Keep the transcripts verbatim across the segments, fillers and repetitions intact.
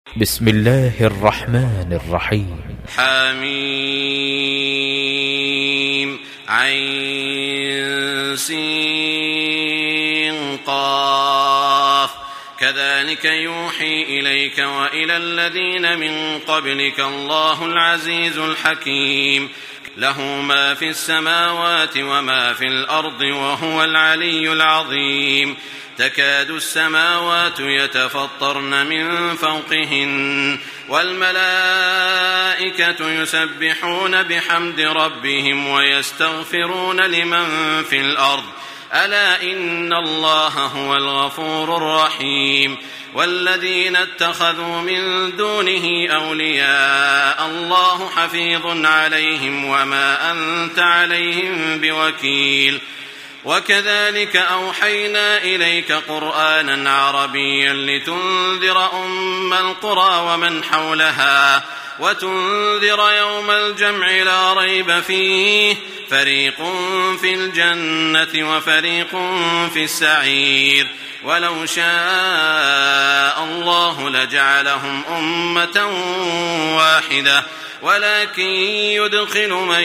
بسم الله الرحمن الرحيم. حميم عين سين قاف كذلك يوحي إليك وإلى الذين من قبلك الله العزيز الحكيم له ما في السماوات وما في الأرض وهو العلي العظيم. تكاد السماوات يتفطرن من فوقهن والملائكة يسبحون بحمد ربهم ويستغفرون لمن في الأرض ألا إن الله هو الغفور الرحيم. والذين اتخذوا من دونه أولياء الله حفيظ عليهم وما أنت عليهم بوكيل. وكذلك أوحينا إليك قرآنا عربيا لتنذر أم القرى ومن حولها وتنذر يوم الجمع لا ريب فيه فريق في الجنة وفريق في السعير. ولو شاء الله لجعلهم أمة واحدة ولكن يدخل من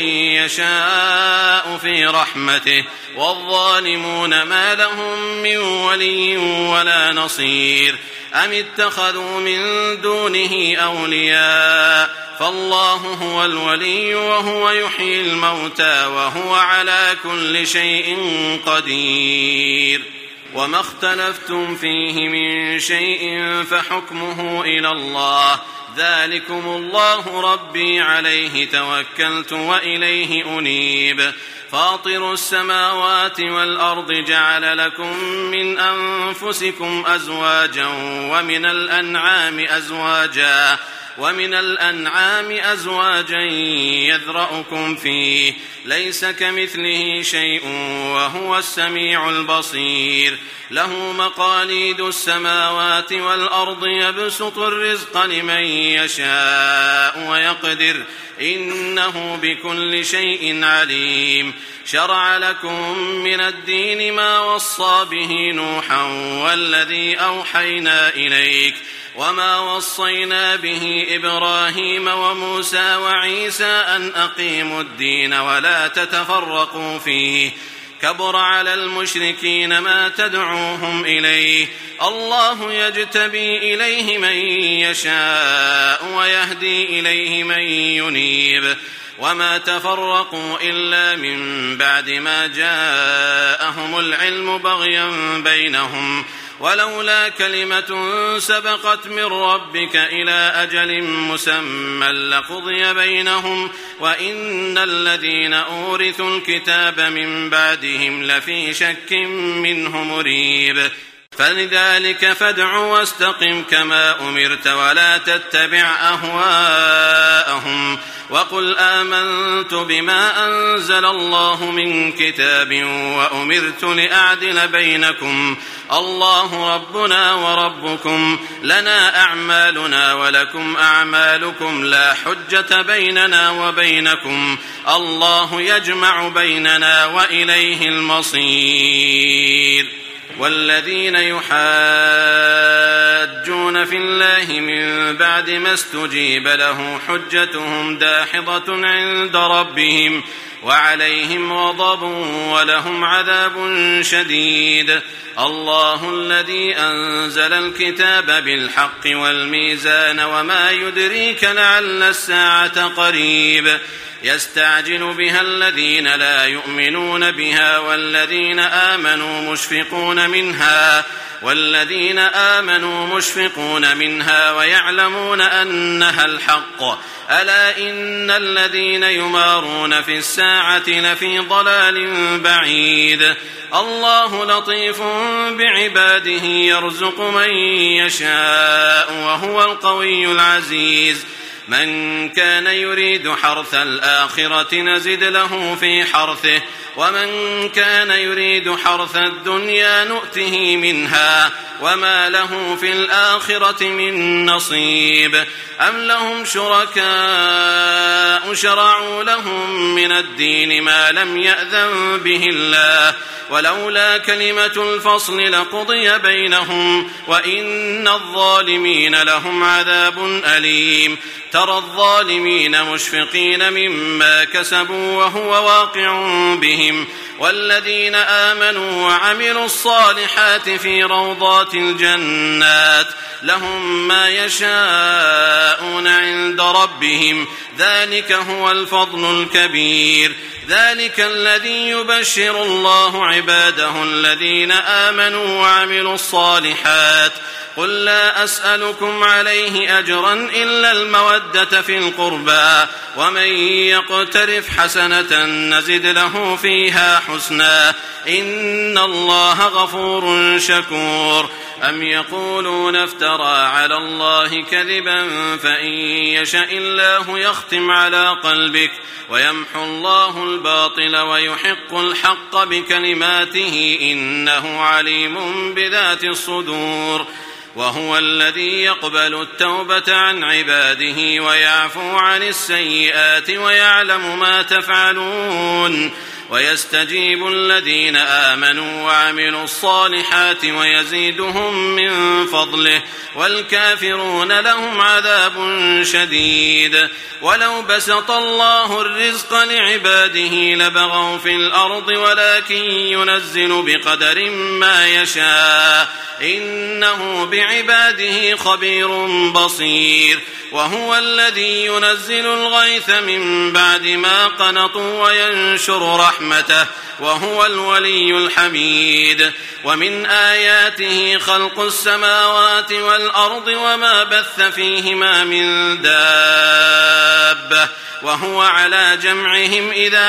يشاء في رحمته والظالمون ما لهم من ولي ولا نصير. أم اتخذوا من دونه أولياء فالله هو الولي وهو يحيي الموتى وهو على كل شيء قدير. وما اختلفتم فيه من شيء فحكمه إلى الله ذلكم الله ربي عليه توكلت وإليه أنيب. فاطر السماوات والأرض جعل لكم من أنفسكم أزواجا ومن الأنعام أزواجا ومن الأنعام أزواجا يذرأكم فيه ليس كمثله شيء وهو السميع البصير. له مقاليد السماوات والأرض يبسط الرزق لمن يشاء ويقدر إنه بكل شيء عليم. شرع لكم من الدين ما وصى به نوحا والذي أوحينا إليك وما وصينا به إبراهيم وموسى وعيسى أن أقيموا الدين ولا تتفرقوا فيه كبر على المشركين ما تدعوهم إليه الله يجتبي إليه من يشاء ويهدي إليه من ينيب. وما تفرقوا إلا من بعد ما جاءهم العلم بغيا بينهم ولولا كلمة سبقت من ربك إلى أجل مسمى لقضي بينهم وإن الذين أورثوا الكتاب من بعدهم لفي شك منه مريب. فلذلك فادع واستقم كما أمرت ولا تتبع أهواءهم وقل آمنت بما أنزل الله من كتاب وأمرت لأعدل بينكم الله ربنا وربكم لنا أعمالنا ولكم أعمالكم لا حجة بيننا وبينكم الله يجمع بيننا وإليه المصير. والذين يحاجون في الله من بعد ما استجيب له حجتهم داحضة عند ربهم وعليهم غضب ولهم عذاب شديد. الله الذي أنزل الكتاب بالحق والميزان وما يدريك لعل الساعة قريب. يستعجل بها الذين لا يؤمنون بها والذين آمنوا مشفقون منها والذين آمنوا مشفقون منها ويعلمون أنها الحق ألا إن الذين يمارون في الساعة لفي ضلال بعيد. الله لطيف بعباده يرزق من يشاء وهو القوي العزيز. من كان يريد حرث الآخرة نزد له في حرثه ومن كان يريد حرث الدنيا نؤته منها وما له في الآخرة من نصيب أم لهم شركاء شرعوا لهم من الدين ما لم يأذن به الله ولولا كلمة الفصل لقضي بينهم وإن الظالمين لهم عذاب أليم ترى الظالمين مشفقين مما كسبوا وهو واقع بهم والذين آمنوا وعملوا الصالحات في روضات الجنات لهم ما يشاءون عند ربهم ذلك هو الفضل الكبير ذلك الذي يبشر الله عباده الذين آمنوا وعملوا الصالحات قل لا أسألكم عليه أجرا إلا المودة في القربى ومن يقترف حسنة نزد له فيها حسنا إن الله غفور شكور أم يقولون افترى على الله كذبا فإن يشاء الله يختم على قلبك ويمحو الله الباطل ويحق الحق بكلماته إنه عليم بذات الصدور وهو الذي يقبل التوبة عن عباده ويعفو عن السيئات ويعلم ما تفعلون ويستجيب الذين آمنوا وعملوا الصالحات ويزيدهم من فضله والكافرون لهم عذاب شديد ولو بسط الله الرزق لعباده لبغوا في الأرض ولكن ينزل بقدر ما يشاء إنه بعباده خبير بصير وهو الذي ينزل الغيث من بعد ما قنطوا وينشر رحمته وهو الولي الحميد ومن آياته خلق السماوات والأرض وما بث فيهما من دابة وهو على جمعهم إذا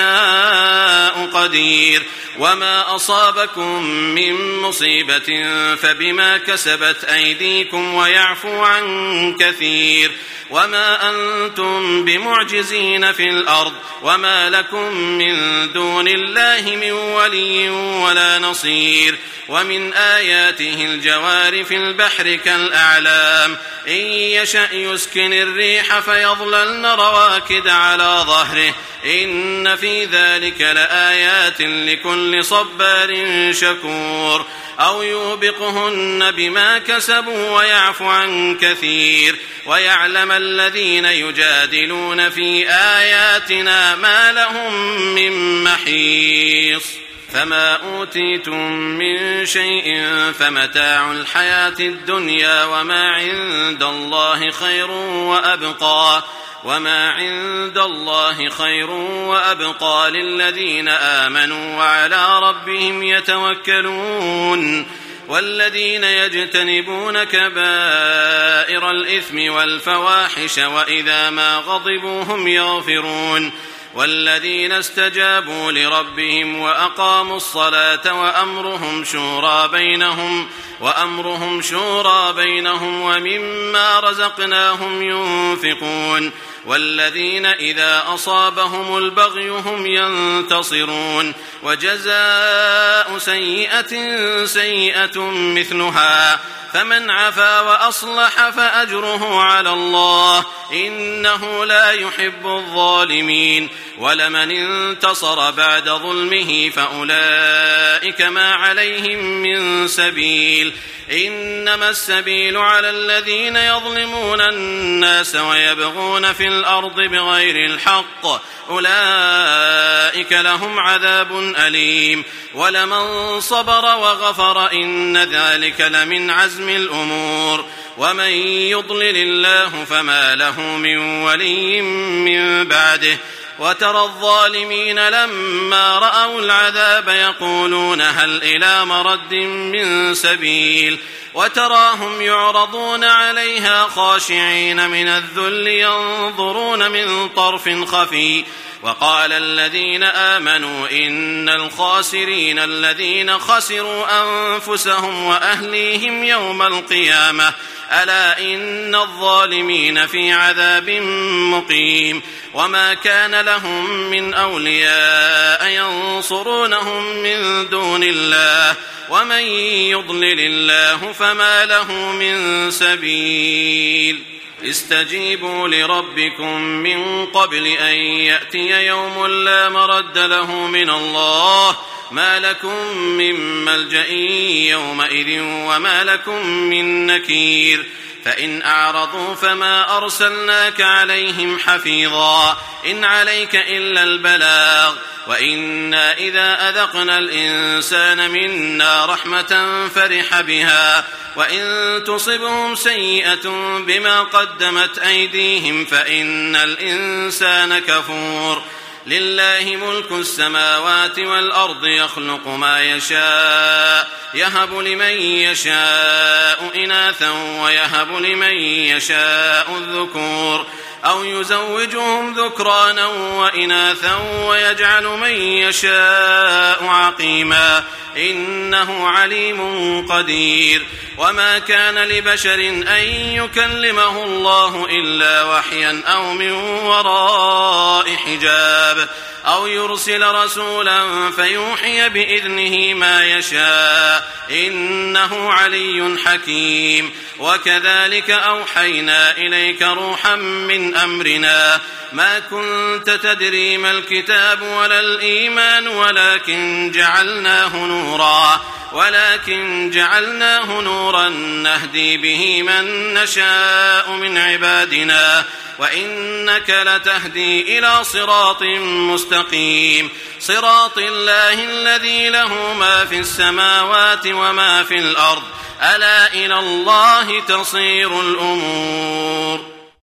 يشاء قدير وما أصابكم من مصيبة فبما كسبت أيديكم ويعفو عن كثير وما أنتم بمعجزين في الأرض وما لكم من دون الله من ولي ولا نصير ومن آياته الجوار في البحر كالأعلام إن يشأ يسكن الريح فيظللن رواكد على ظهره إن في ذلك لآيات لكل صبار شكور أو يوبقهن بما كسبوا ويعفو عن كثير ويعلم الذين يجادلون في آياتنا ما لهم من محيص فما أوتيتم من شيء فمتاع الحياة الدنيا وما عند الله خير وأبقى وما عند الله خير وأبقى للذين آمنوا وعلى ربهم يتوكلون والذين يجتنبون كبائر الإثم والفواحش وإذا ما غضبوا هم يغفرون والذين استجابوا لربهم وأقاموا الصلاة وأمرهم شورى بينهم وأمرهم شورى بينهم ومما رزقناهم ينفقون والذين إذا أصابهم البغي هم ينتصرون وجزاء سيئة سيئة مثلها فمن عفا وأصلح فأجره على الله إنه لا يحب الظالمين ولمن انتصر بعد ظلمه فأولئك ما عليهم من سبيل إنما السبيل على الذين يظلمون الناس ويبغون في الأرض بغير الحق أولئك لهم عذاب أليم ولمن صبر وغفر إن ذلك لمن عزم الأمور ومن يضلل الله فما له من ولي من بعده وترى الظالمين لما رأوا العذاب يقولون هل إلى مرد من سبيل وتراهم يعرضون عليها خاشعين من الذل ينظرون من طرف خفي وقال الذين آمنوا إن الخاسرين الذين خسروا أنفسهم وأهليهم يوم القيامة ألا إن الظالمين في عذاب مقيم وما كان لهم من أولياء ينصرونهم من دون الله ومن يضلل الله فما له من سبيل استجيبوا لربكم من قبل أن يأتي يوم لا مرد له من الله ما لكم من ملجأ يومئذ وما لكم من نكير فإن أعرضوا فما أرسلناك عليهم حفيظا إن عليك إلا البلاغ وإنا إذا أذقنا الإنسان منا رحمة فرح بها وإن تصبهم سيئة بما قدمت أيديهم فإن الإنسان كفور لله ملك السماوات والأرض يخلق ما يشاء يهب لمن يشاء إناثا ويهب لمن يشاء الذكور أو يزوجهم ذكرانا وإناثا ويجعل من يشاء عقيما إنه عليم قدير وما كان لبشر أن يكلمه الله إلا وحيا أو من وراء حجاب أو يرسل رسولا فيوحي بإذنه ما يشاء إنه علي حكيم وكذلك أوحينا إليك روحا من أمرنا ما كنت تدري ما الكتاب ولا الإيمان ولكن جعلناه نورا ولكن جعلناه نورا نهدي به من نشاء من عبادنا وإنك لتهدي إلى صراط مستقيم صراط الله الذي له ما في السماوات وما في الأرض ألا إلى الله تصير الأمور